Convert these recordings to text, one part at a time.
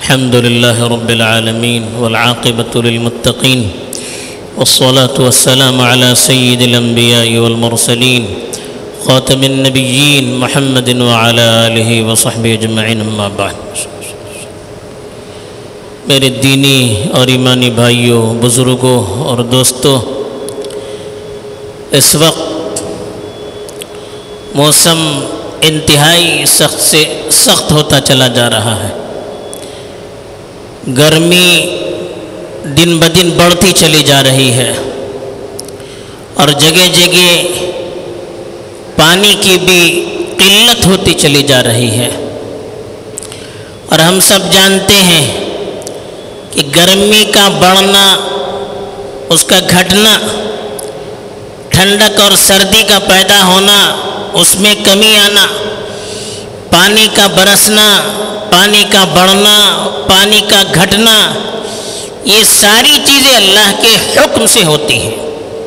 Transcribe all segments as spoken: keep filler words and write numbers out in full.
الحمد لله رب العالمين والعاقبة للمتقين والصلاة والسلام على سيد الأنبياء والمرسلين خاتم النبيين محمد وعلى آله وصحبه أجمعين أما بعد۔ میرے دینی اور ایمانی بھائیوں، بزرگوں اور دوستوں، اس وقت موسم انتہائی سخت سے سخت ہوتا چلا جا رہا ہے۔ گرمی دن بدن بڑھتی چلی جا رہی ہے اور جگہ جگہ پانی کی بھی قلت ہوتی چلی جا رہی ہے، اور ہم سب جانتے ہیں کہ گرمی کا بڑھنا، اس کا گھٹنا، ٹھنڈک اور سردی کا پیدا ہونا، اس میں کمی آنا، پانی کا برسنا، پانی کا بڑھنا، پانی کا گھٹنا، یہ ساری چیزیں اللہ کے حکم سے ہوتی ہیں۔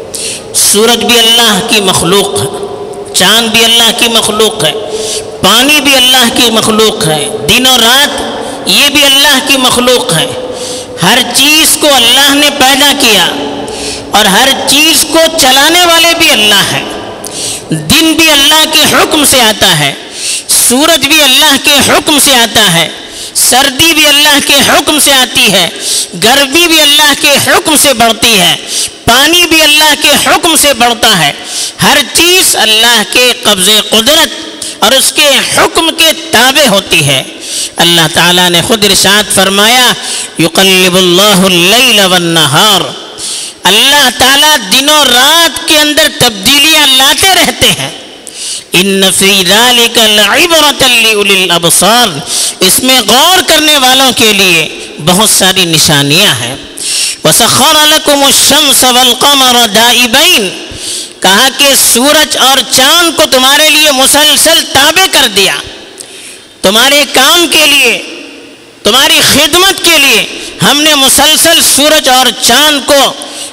سورج بھی اللہ کی مخلوق ہے، چاند بھی اللہ کی مخلوق ہے، پانی بھی اللہ کی مخلوق ہے، دن اور رات یہ بھی اللہ کی مخلوق ہے۔ ہر چیز کو اللہ نے پیدا کیا اور ہر چیز کو چلانے والے بھی اللہ ہیں۔ دن بھی اللہ کے حکم سے آتا ہے، سورج بھی اللہ کے حکم سے آتا ہے، سردی بھی اللہ کے حکم سے آتی ہے، گرمی بھی اللہ کے حکم سے بڑھتی ہے، پانی بھی اللہ کے حکم سے بڑھتا ہے۔ ہر چیز اللہ کے قبضے قدرت اور اس کے حکم کے تابع ہوتی ہے۔ اللہ تعالیٰ نے خود ارشاد فرمایا، یقلب اللہ اللیل والنہار، اللہ تعالیٰ دنوں رات کے اندر تبدیلیاں لاتے رہتے ہیں۔ ان فی ذلک لعبرۃ لأولی الابصار، اس میں غور کرنے والوں کے لیے بہت ساری نشانیاں ہیں۔ وسخر لکم الشمس والقمر دائبین، کہا کہ سورج اور چاند کو تمہارے لیے مسلسل تابع کر دیا، تمہارے کام کے لیے، تمہاری خدمت کے لیے ہم نے مسلسل سورج اور چاند کو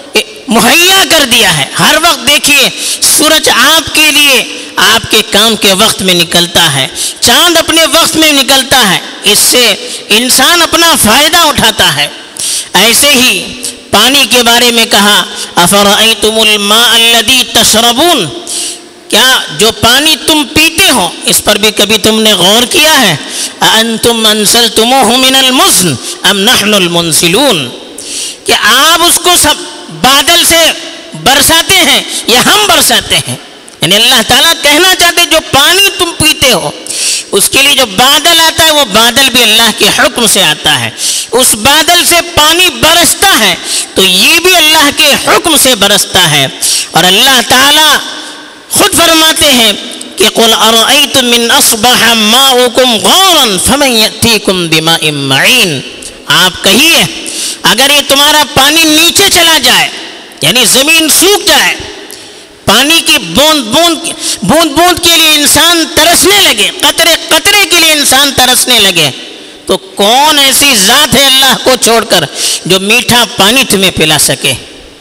مہیا کر دیا ہے۔ ہر وقت دیکھیے سورج آپ کے لیے آپ کے کام کے وقت میں نکلتا ہے، چاند اپنے وقت میں نکلتا ہے، اس سے انسان اپنا فائدہ اٹھاتا ہے۔ ایسے ہی پانی کے بارے میں کہا، افرأیتم الماء الذی تشربون، کیا جو پانی تم پیتے ہو اس پر بھی کبھی تم نے غور کیا ہے؟ اانتم انزلتموہ من المزن ام نحن المنزلون، کہ آپ اس کو سب بادل سے برساتے ہیں یا ہم برساتے ہیں؟ یعنی اللہ تعالیٰ کہنا چاہتے جو پانی تم پیتے ہو اس کے لیے جو بادل آتا ہے وہ بادل بھی اللہ کے حکم سے آتا ہے، اس بادل سے پانی برستا ہے تو یہ بھی اللہ کے حکم سے برستا ہے۔ اور اللہ تعالیٰ خود فرماتے ہیں کہ قل ارأیتم من اصبح ماؤکم غورا فمن یأتیکم بماء معین، آپ کہیے اگر یہ تمہارا پانی نیچے چلا جائے، یعنی زمین سوکھ جائے، پانی کی بوند بوند بوند بوند کے لیے انسان ترسنے لگے، قطرے قطرے کے لیے انسان ترسنے لگے، تو کون ایسی ذات ہے اللہ کو چھوڑ کر جو میٹھا پانی تمہیں پلا سکے،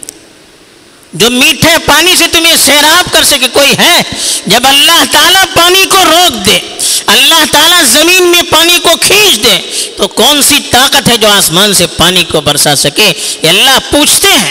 جو میٹھے پانی سے تمہیں سیراب کر سکے؟ کوئی ہے؟ جب اللہ تعالیٰ پانی کو روک دے، اللہ تعالیٰ زمین میں پانی کو کھینچ دے، تو کون سی طاقت ہے جو آسمان سے پانی کو برسا سکے؟ یہ اللہ پوچھتے ہیں۔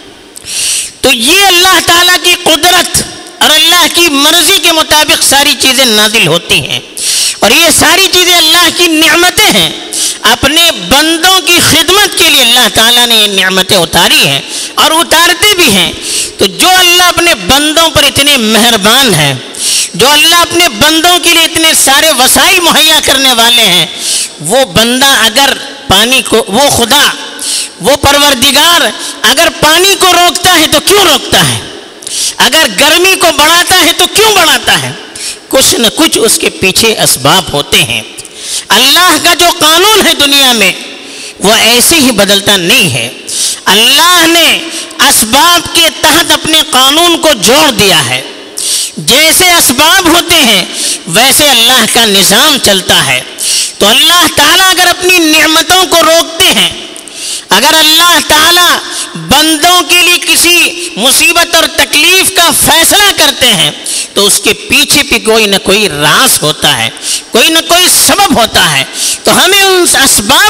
تو یہ اللہ تعالیٰ کی قدرت اور اللہ کی مرضی کے مطابق ساری چیزیں نازل ہوتی ہیں، اور یہ ساری چیزیں اللہ کی نعمتیں ہیں۔ اپنے بندوں کی خدمت کے لیے اللہ تعالیٰ نے یہ نعمتیں اتاری ہیں اور اتارتے بھی ہیں۔ تو جو اللہ اپنے بندوں پر اتنے مہربان ہیں، جو اللہ اپنے بندوں کے لیے اتنے سارے وسائل مہیا کرنے والے ہیں، وہ بندہ اگر پانی کو، وہ خدا، وہ پروردگار اگر پانی کو روکتا ہے تو کیوں روکتا ہے؟ اگر گرمی کو بڑھاتا ہے تو کیوں بڑھاتا ہے؟ کچھ نہ کچھ اس کے پیچھے اسباب ہوتے ہیں۔ اللہ کا جو قانون ہے دنیا میں وہ ایسے ہی بدلتا نہیں ہے۔ اللہ نے اسباب کے تحت اپنے قانون کو جوڑ دیا ہے، جیسے اسباب ہوتے ہیں ویسے اللہ کا نظام چلتا ہے۔ تو اللہ تعالیٰ اگر اپنی نعمتوں کو روکتے ہیں، اگر اللہ تعالیٰ بندوں کے لیے کسی مصیبت اور تکلیف کا فیصلہ کرتے ہیں تو اس کے پیچھے بھی کوئی نہ کوئی راز ہوتا ہے، کوئی نہ کوئی سبب ہوتا ہے۔ تو ہمیں ان اسباب کو تلاش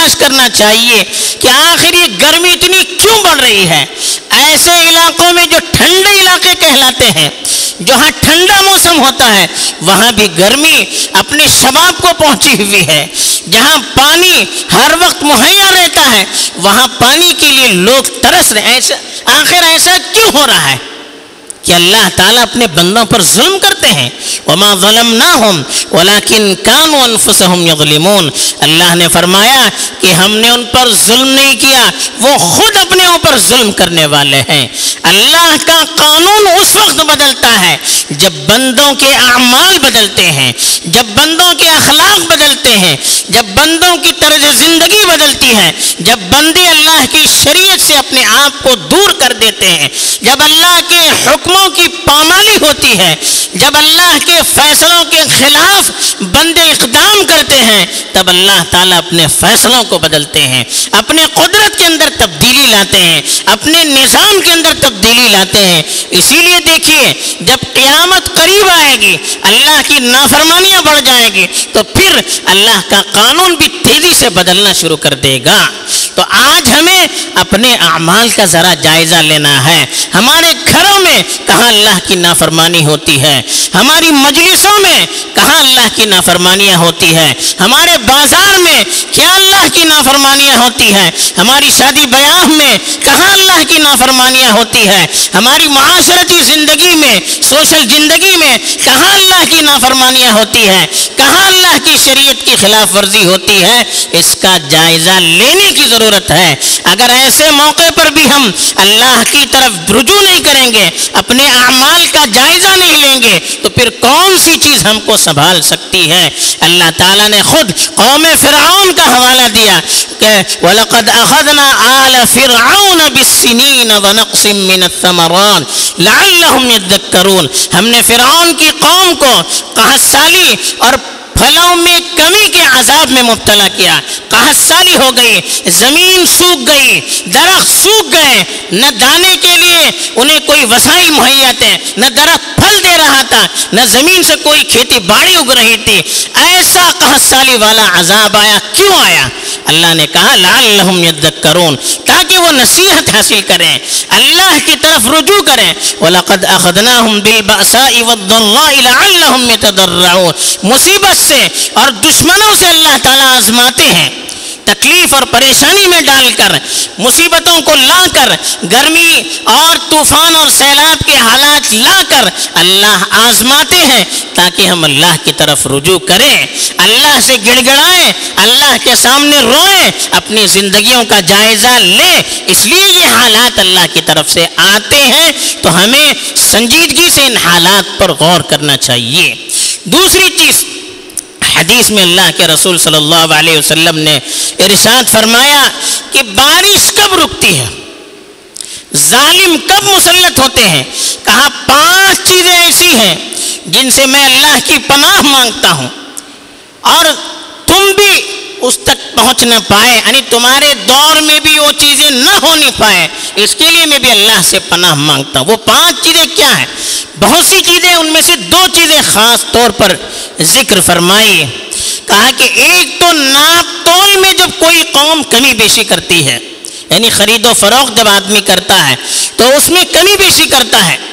تلاش کرنا چاہیے کہ آخر یہ گرمی اتنی کیوں بڑھ رہی ہے۔ ایسے علاقوں میں جو ٹھنڈے علاقے کہلاتے ہیں، جہاں ٹھنڈا موسم ہوتا ہے، وہاں بھی گرمی اپنے شباب کو پہنچی ہوئی ہے۔ جہاں پانی ہر وقت مہیا رہتا ہے، وہاں پانی کے لیے لوگ ترس رہے ہیں۔ ایسا آخر ایسا کیوں ہو رہا ہے کہ اللہ تعالیٰ اپنے بندوں پر ظلم کرتے ہیں؟ وَمَا ظَلَمْنَاهُمْ وَلَكِنْ كَانُوا أَنفُسَهُمْ يَظْلِمُونَ۔ اللہ نے فرمایا کہ ہم نے ان پر ظلم نہیں کیا، وہ خود اپنے اوپر ظلم کرنے والے ہیں۔ اللہ کا قانون اس وقت بدلتا ہے جب بندوں کے اعمال بدلتے ہیں، جب بندوں کے اخلاق بدلتے ہیں، جب بندوں کی طرز زندگی بدلتی ہے، جب بندے اللہ کی شریعت سے اپنے آپ کو دور کر دیتے ہیں، جب اللہ کے حکم کی پامالی ہوتی ہے، جب اللہ کے فیصلوں کے خلاف بندے اقدام کرتے ہیں، تب اللہ تعالیٰ اپنے فیصلوں کو بدلتے ہیں، اپنے قدرت کے اندر تبدیلی لاتے ہیں، اپنے نظام کے اندر تبدیلی لاتے ہیں۔ اسی لیے دیکھیے جب قیامت قریب آئے گی، اللہ کی نافرمانیاں بڑھ جائیں گی، تو پھر اللہ کا قانون بھی تیزی سے بدلنا شروع کر دے گا۔ تو آج ہمیں اپنے اعمال کا ذرا جائزہ لینا ہے۔ ہمارے گھروں میں کہاں اللہ کی نافرمانی ہوتی ہے، ہماری مجلسوں میں کہاں اللہ کی نافرمانیاں ہوتی ہے، ہمارے بازار میں کیا اللہ کی نافرمانیاں ہوتی ہے، ہماری شادی بیاہ میں کہاں اللہ کی نافرمانیاں ہوتی ہے، ہماری معاشرتی زندگی میں، سوشل زندگی میں کہاں اللہ کی نافرمانیاں ہوتی ہے، کہاں اللہ کی شریعت کی خلاف ورزی ہوتی ہے۔ اس کا جائزہ لینے کی ضرورت ہے۔ اگر ایسے موقع پر بھی ہم اللہ کی طرف رجوع نہیں کریں گے، اپنے اعمال کا جائزہ نہیں لیں گے، تو پھر کون سی چیز ہم کو سنبھال سکتی ہے؟ اللہ تعالیٰ نے خود قوم فرعون کا حوالہ دیا کہ وَلَقَدْ أَخَذْنَا آلَ فِرْعَوْنَ بِالسِّنِينَ وَنَقْصٍ مِّنَ الثَّمَرَاتِ لَعَلَّهُمْ يَذَّكَّرُونَ۔ ہم نے فرعون کی قوم کو قحط سالی اور پھلوں میں کمی کے عذاب میں مبتلا کیا۔ قحط سالی ہو گئی، زمین سوکھ گئی، درخت سوکھ گئے، نہ دانے کے لیے انہیں کوئی وسائل مہیا تھے، نہ درخت پھل دے رہا تھا، نہ زمین سے کوئی کھیتی باڑی اگ رہی تھی۔ ایسا قحط سالی والا عذاب آیا۔ کیوں آیا؟ اللہ نے کہا لعلہم یذکرون، تاکہ وہ نصیحت حاصل کریں، اللہ کی طرف رجوع کریں۔ وَلَقَدْ أَخَذْنَاهُمْ بِالْبَأْسَاءِ وَالضَّرَّاءِ لَعَلَّهُمْ يَتَضَرَّعُونَ۔ مصیبت سے اور دشمنوں سے اللہ تعالیٰ آزماتے ہیں، تکلیف اور پریشانی میں ڈال کر، مصیبتوں کو لا کر، گرمی اور طوفان اور سیلاب کے حالات لا کر اللہ آزماتے ہیں تاکہ ہم اللہ کی طرف رجوع کریں، اللہ سے گڑ گڑائیں، اللہ کے سامنے روئیں، اپنی زندگیوں کا جائزہ لیں۔ اس لیے یہ حالات اللہ کی طرف سے آتے ہیں، تو ہمیں سنجیدگی سے ان حالات پر غور کرنا چاہیے۔ دوسری چیز، حدیث میں اللہ کے رسول صلی اللہ علیہ وسلم نے ارشاد فرمایا کہ بارش کب رکتی ہے، ظالم کب مسلط ہوتے ہیں؟ کہا پانچ چیزیں ایسی ہیں جن سے میں اللہ کی پناہ مانگتا ہوں اور تم بھی اس تک پہنچ نہ پائے، یعنی تمہارے دور میں بھی وہ چیزیں نہ ہونی پائے، اس کے لیے میں بھی اللہ سے پناہ مانگتا ہوں۔ وہ پانچ چیزیں کیا ہیں؟ بہت سی چیزیں، ان میں سے دو چیزیں خاص طور پر ذکر فرمائی۔ کہا کہ ایک تو ناپ تول میں جب کوئی قوم کمی بیشی کرتی ہے، یعنی خرید و فروخت جب آدمی کرتا ہے تو اس میں کمی بیشی کرتا ہے،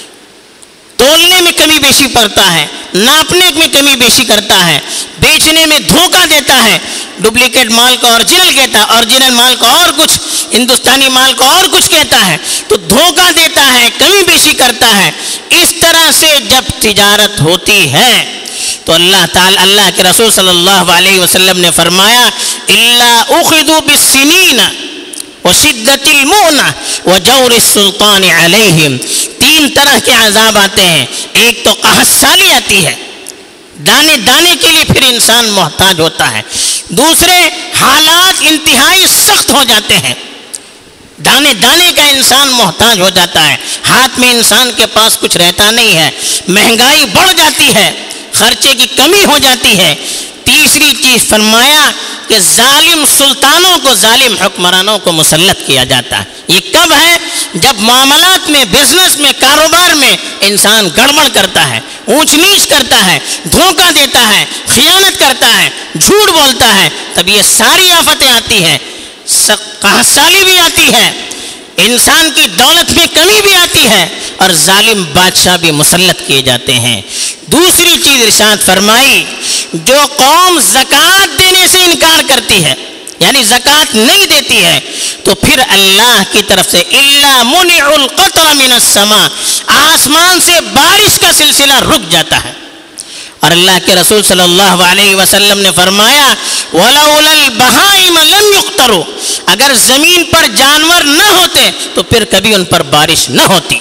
تولنے میں کمی بیشی کرتا ہے، ناپنے میں کمی بیشی کرتا ہے، بیچنے میں دھوکہ دیتا ہے، ڈپلیکیٹ مال کو اوریجنل کہتا ہے، اوریجنل مال کو اور کچھ، ہندوستانی مال کو اور کچھ کہتا ہے، تو دھوکہ دیتا ہے، کمی بیشی کرتا ہے۔ اس طرح سے جب تجارت ہوتی ہے تو اللہ تعالی اللہ کے رسول صلی اللہ علیہ وسلم نے فرمایا الا اخذوا بالسنین وشدت المؤنہ وجور السلطان علیہم۔ تین طرح کے عذاب آتے ہیں۔ ایک تو قحط سالی آتی ہے، دانے دانے کے لیے پھر انسان محتاج ہوتا ہے۔ دوسرے حالات انتہائی سخت ہو جاتے ہیں، دانے دانے کا انسان محتاج ہو جاتا ہے، ہاتھ میں انسان کے پاس کچھ رہتا نہیں ہے، مہنگائی بڑھ جاتی ہے، خرچے کی کمی ہو جاتی ہے۔ تیسری چیز فرمایا کہ ظالم سلطانوں کو، ظالم حکمرانوں کو مسلط کیا جاتا ہے۔ یہ کب ہے؟ جب معاملات میں، بزنس میں، کاروبار میں انسان گڑبڑ کرتا ہے، اونچ نیچ کرتا ہے، دھوکہ دیتا ہے، خیانت کرتا ہے، جھوٹ بولتا ہے، تب یہ ساری آفتیں آتی ہیں۔ قحط سالی بھی آتی ہے، انسان کی دولت میں کمی بھی آتی ہے، اور ظالم بادشاہ بھی مسلط کیے جاتے ہیں۔ دوسری چیز ارشاد فرمائی، جو قوم زکوٰۃ دینے سے انکار کرتی ہے، یعنی زکوٰۃ نہیں دیتی ہے، تو پھر اللہ کی طرف سے الا منع القطر من السماء، آسمان سے بارش کا سلسلہ رک جاتا ہے۔ اور اللہ کے رسول صلی اللہ علیہ وسلم نے فرمایا وَلَوْلَا الْبَهَائِمَ لَمْ يُقْتَرُوا، اگر زمین پر جانور نہ ہوتے تو پھر کبھی ان پر بارش نہ ہوتی۔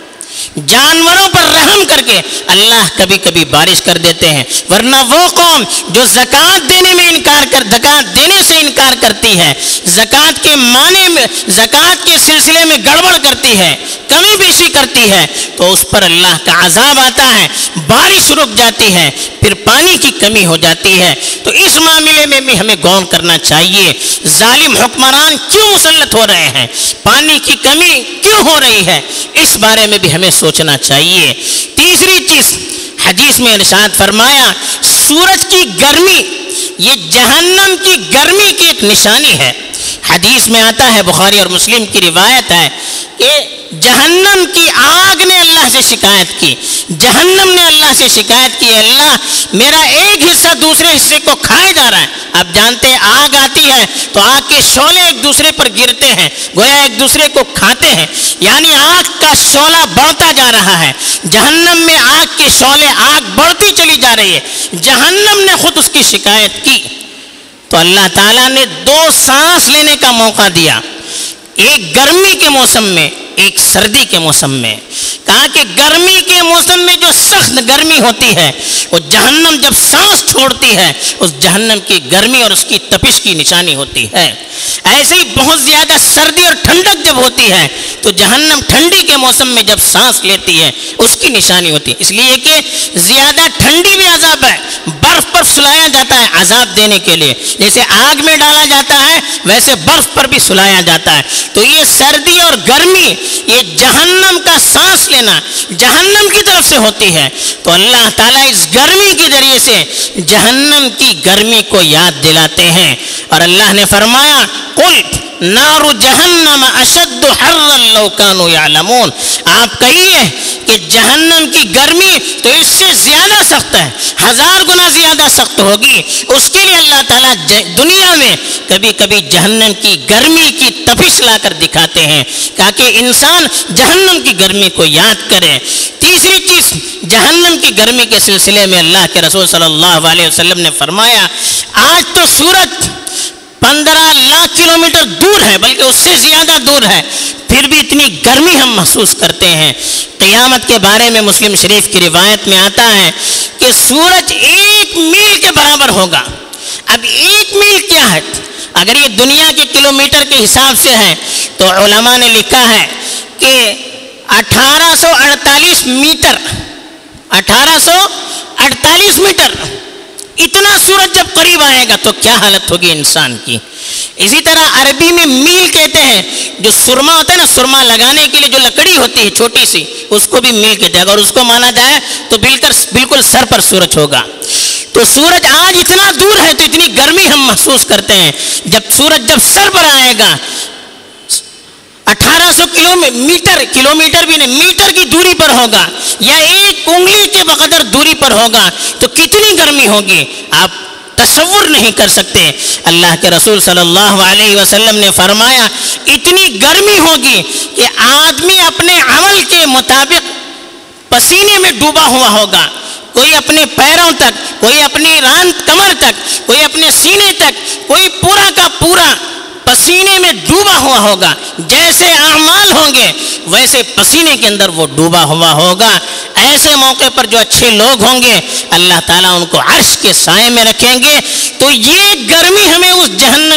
جانوروں پر رحم کر کے اللہ کبھی کبھی بارش کر دیتے ہیں، ورنہ وہ قوم جو زکوٰۃ دینے میں انکار کر زکوٰۃ دینے سے انکار کرتی ہے، زکوٰۃ کے معنی میں، زکوٰۃ کے سلسلے میں گڑبڑ کرتی ہے، کمی بیشی کرتی ہے، تو اس پر اللہ کا عذاب آتا ہے، بارش رک جاتی ہے، پھر پانی کی کمی ہو جاتی ہے۔ تو اس معاملے میں بھی ہمیں غور کرنا چاہیے، ظالم حکمران کیوں مسلط ہو رہے ہیں، پانی کی کمی کیوں ہو رہی ہے، اس بارے میں بھی ہمیں سوچنا چاہیے۔ تیسری چیز، حدیث میں ارشاد فرمایا سورج کی گرمی یہ جہنم کی گرمی کی ایک نشانی ہے۔ حدیث میں آتا ہے، بخاری اور مسلم کی روایت ہے کہ جہنم کی آگ نے اللہ سے شکایت کی، جہنم نے اللہ سے شکایت کی، اللہ میرا ایک حصہ دوسرے حصے کو کھائے جا رہا ہے۔ آپ جانتے ہیں آگ آتی ہے تو آگ کے شعلے ایک دوسرے پر گرتے ہیں، گویا ایک دوسرے کو کھاتے ہیں، یعنی آگ کا شعلہ بڑھتا جا رہا ہے۔ جہنم میں آگ کے شعلے، آگ بڑھتی چلی جا رہی ہے، جہنم نے خود اس کی شکایت کی، تو اللہ تعالیٰ نے دو سانس لینے کا موقع دیا، ایک گرمی کے موسم میں، ایک سردی کے موسم میں۔ کہا کہ گرمی کے موسم میں جو سخت گرمی ہوتی ہے، وہ جہنم جب سانس چھوڑتی ہے، اس جہنم کی گرمی اور اس کی تپش کی نشانی ہوتی ہے۔ ایسے ہی بہت زیادہ سردی اور ٹھنڈک جب ہوتی ہے تو جہنم ٹھنڈی کے موسم میں جب سانس لیتی ہے اس کی نشانی ہوتی ہے۔ اس لیے کہ زیادہ ٹھنڈی بھی عذاب ہے، برف پر سلایا جاتا ہے عذاب دینے کے لیے، جیسے آگ میں ڈالا جاتا ہے ویسے برف پر بھی سلایا جاتا ہے۔ تو یہ سردی اور گرمی، یہ جہنم کا سانس لینا جہنم کی طرف سے ہوتی ہے، تو اللہ تعالیٰ اس گرمی کے ذریعے سے جہنم کی گرمی کو یاد دلاتے ہیں۔ اور اللہ نے فرمایا قل نار جہنم اشد حرا لو کانوا یعلمون، آپ کہیے کہ جہنم کی گرمی تو اس سے زیادہ سخت ہے، ہزار گنا زیادہ سخت ہوگی۔ اس کے لیے اللہ تعالیٰ دنیا میں کبھی کبھی جہنم کی گرمی کی تپش لا کر دکھاتے ہیں تاکہ انسان جہنم کی گرمی کو یاد کرے۔ تیسری چیز، جہنم کی گرمی کے سلسلے میں اللہ کے رسول صلی اللہ علیہ وسلم نے فرمایا آج تو سورج پندرہ لاکھ کلومیٹر دور ہے، بلکہ اس سے زیادہ دور ہے، پھر بھی اتنی گرمی ہم محسوس کرتے ہیں۔ قیامت کے بارے میں مسلم شریف کی روایت میں آتا ہے کہ سورج ایک میل کے برابر ہوگا۔ اب ایک میل کیا ہے؟ اگر یہ دنیا کے کلومیٹر کے حساب سے ہے تو علماء نے لکھا ہے کہ اٹھارہ سو اڑتالیس میٹر اٹھارہ سو اڑتالیس میٹر اتنا سورج جب قریب آئے گا تو کیا حالت ہوگی انسان کی۔ اسی طرح عربی میں میل کہتے ہیں، جو سرما ہوتا ہے نا، سرما لگانے کے لیے جو لکڑی ہوتی ہے چھوٹی سی، اس کو بھی میل کہتے ہیں۔ اگر اس کو مانا جائے تو بالکل سر پر سورج ہوگا۔ تو سورج آج اتنا دور ہے تو اتنی گرمی ہم محسوس کرتے ہیں، جب سورج جب سر پر آئے گا اٹھارہ سو کلو میٹر کلو میٹر بھی نہیں میٹر کی دوری پر ہوگا یا ایک انگلی کے بقدر دوری پر ہوگا تو کتنی گرمی ہوگی آپ تصور نہیں کر سکتے۔ اللہ کے رسول صلی اللہ علیہ وسلم نے فرمایا اتنی گرمی ہوگی کہ آدمی اپنے عمل کے مطابق پسینے میں ڈوبا ہوا ہوگا، کوئی اپنے پیروں تک، کوئی اپنی ران کمر تک، کوئی اپنے سینے تک، کوئی پورا کا پورا پسینے میں ڈوبا ہوا ہوگا۔ جیسے اعمال ہوں گے ویسے پسینے کے اندر وہ ڈوبا ہوا ہوگا۔ ایسے موقع پر جو اچھے لوگ ہوں گے اللہ تعالیٰ ان کو عرش کے سائے میں رکھیں گے۔ تو یہ گرمی ہمیں اس جہنم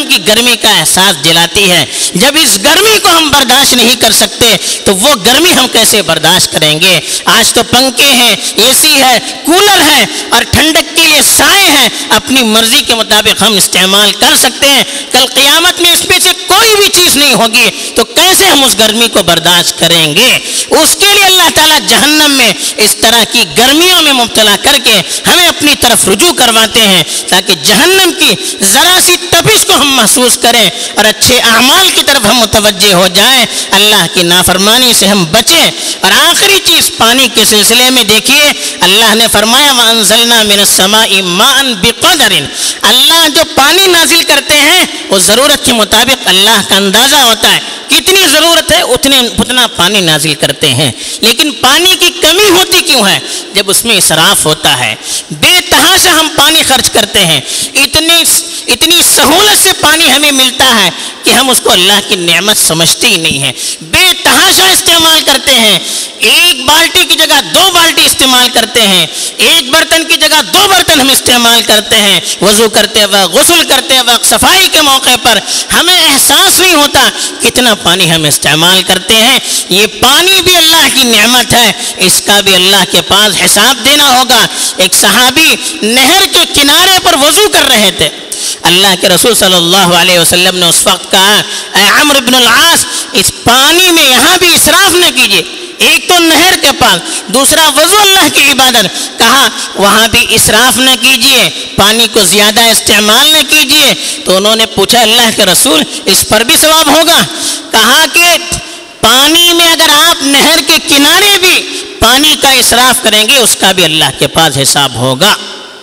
کی گرمی کا احساس دلاتی ہے۔ جب اس گرمی کو ہم برداشت نہیں کر سکتے تو وہ گرمی ہم کیسے برداشت کریں گے؟ آج تو پنکھے ہیں، اے سی ہے، کولر ہے اور ٹھنڈک کے لیے سائے ہیں، اپنی مرضی کے مطابق ہم استعمال کر سکتے ہیں۔ کل قیامت میں اس میں سے کوئی بھی چیز نہیں ہوگی تو کیسے ہم اس گرمی کو برداشت کریں گے؟ اس کے لیے اللہ تعالیٰ جہنم میں اس طرح کی گرمیوں میں مبتلا کر کے ہمیں اپنی طرف رجوع کرواتے ہیں تاکہ جہنم کی ذرا سی تپش کو ہم محسوس کریں اور اچھے اعمال کی طرف ہم متوجہ ہو جائیں، اللہ کی نافرمانی سے ہم بچیں۔ اور آخری چیز پانی کے سلسلے میں دیکھیے، اللہ نے فرمایا وَأَنزَلْنَا مِنَ السَّمَاءِ مَاءً بِقَدَرٍ، اللہ جو پانی نازل کرتے ہیں وہ ضرورت کے مطابق اللہ کا اندازہ ہوتا ہے، کتنی ضرورت ہے اتنے اتنا پانی نازل کرتے ہیں۔ لیکن پانی کی کمی ہوتی کیوں ہے؟ جب اس میں اسراف ہوتا ہے، بے تحاشا ہم پانی خرچ کرتے ہیں، اتنی اتنی سہولت سے پانی ہمیں ملتا ہے کہ ہم اس کو اللہ کی نعمت سمجھتے ہی نہیں ہیں، بے تحاشا استعمال کرتے ہیں، ایک بالٹی کی جگہ دو بالٹی استعمال کرتے ہیں، ایک برتن کی جگہ دو برتن ہم استعمال کرتے ہیں، وضو کرتے وقت، غسل کرتے وقت، صفائی کے موقع پر ہمیں احساس نہیں ہوتا کتنا پانی ہم استعمال کرتے ہیں۔ یہ پانی بھی اللہ کی نعمت ہے، اس کا بھی اللہ کے پاس حساب دینا ہوگا۔ ایک صحابی نہر کے کنارے پر وضو کر رہے تھے، اللہ کے رسول صلی اللہ علیہ وسلم نے اس وقت کہا اے عمرو بن العاص، اس پانی میں یہاں بھی اسراف نہ کیجیے، ایک تو نہر کے پاس، دوسرا وضو اللہ کی عبادت، کہا وہاں بھی اسراف نہ کیجیے، پانی کو زیادہ استعمال نہ کیجیے۔ تو انہوں نے پوچھا اللہ کے رسول اس پر بھی ثواب ہوگا؟ کہا کہ پانی میں اگر آپ نہر کے کنارے بھی پانی کا اسراف کریں گے اس کا بھی اللہ کے پاس حساب ہوگا۔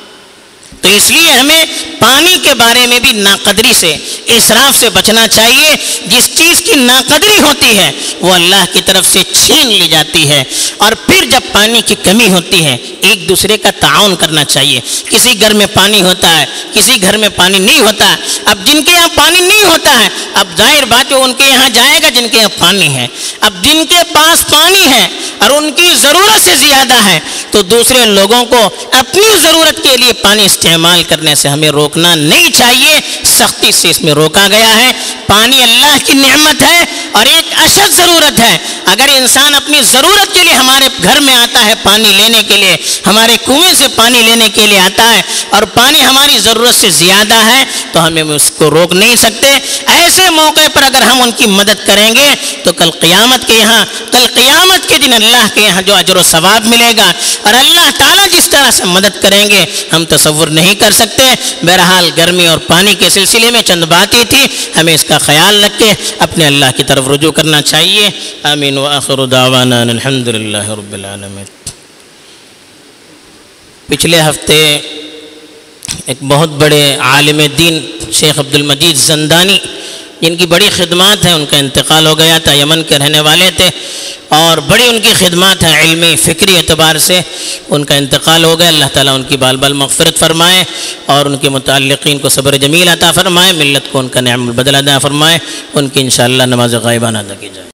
تو اس لیے ہمیں پانی کے بارے میں بھی ناقدری سے، اسراف سے بچنا چاہیے۔ جس چیز کی ناقدری ہوتی ہے وہ اللہ کی طرف سے چھین لی جاتی ہے۔ اور پھر جب پانی کی کمی ہوتی ہے ایک دوسرے کا تعاون کرنا چاہیے۔ کسی گھر میں پانی ہوتا ہے، کسی گھر میں پانی نہیں ہوتا، اب جن کے یہاں پانی نہیں ہوتا ہے اب ظاہر بات ہے ان کے یہاں جائے گا جن کے یہاں پانی ہے۔ اب جن کے پاس پانی ہے اور ان کی ضرورت سے زیادہ ہے تو دوسرے لوگوں کو اپنی ضرورت کے لیے پانی استعمال کرنے سے ہمیں روکنا نہیں چاہیے، سختی سے اس میں روکا گیا ہے۔ پانی اللہ کی نعمت ہے اور ایک اشد ضرورت ہے۔ اگر انسان اپنی ضرورت کے لیے ہمارے گھر میں آتا ہے پانی لینے کے لیے، ہمارے کنویں سے پانی لینے کے لیے آتا ہے اور پانی ہماری ضرورت سے زیادہ ہے تو ہمیں اس کو روک نہیں سکتے۔ ایسے موقع پر اگر ہم ان کی مدد کریں گے تو کل قیامت کے یہاں کل قیامت کے دن اللہ کے یہاں جو اجر و ثواب ملے گا، اور اللہ تعالیٰ جس طرح سے مدد کریں گے ہم تصور نہیں کر سکتے۔ بہرحال گرمی اور پانی کے سلسلے میں چند باتیں تھی، ہمیں اس کا خیال رکھ کے اپنے اللہ کی طرف رجوع کرنا چاہیے۔ آمین وآخر دعوانا الحمد للہ رب العالمین۔ پچھلے ہفتے ایک بہت بڑے عالم دین شیخ عبد المجید زندانی جن کی بڑی خدمات ہیں ان کا انتقال ہو گیا تھا، یمن کے رہنے والے تھے اور بڑی ان کی خدمات ہیں علمی فکری اعتبار سے، ان کا انتقال ہو گیا۔ اللہ تعالیٰ ان کی بال بال مغفرت فرمائے اور ان کے متعلقین کو صبر جمیل عطا فرمائے، ملت کو ان کا نعم البدل عطا فرمائے۔ ان کی انشاءاللہ نماز غائبانہ ادا کی جائے۔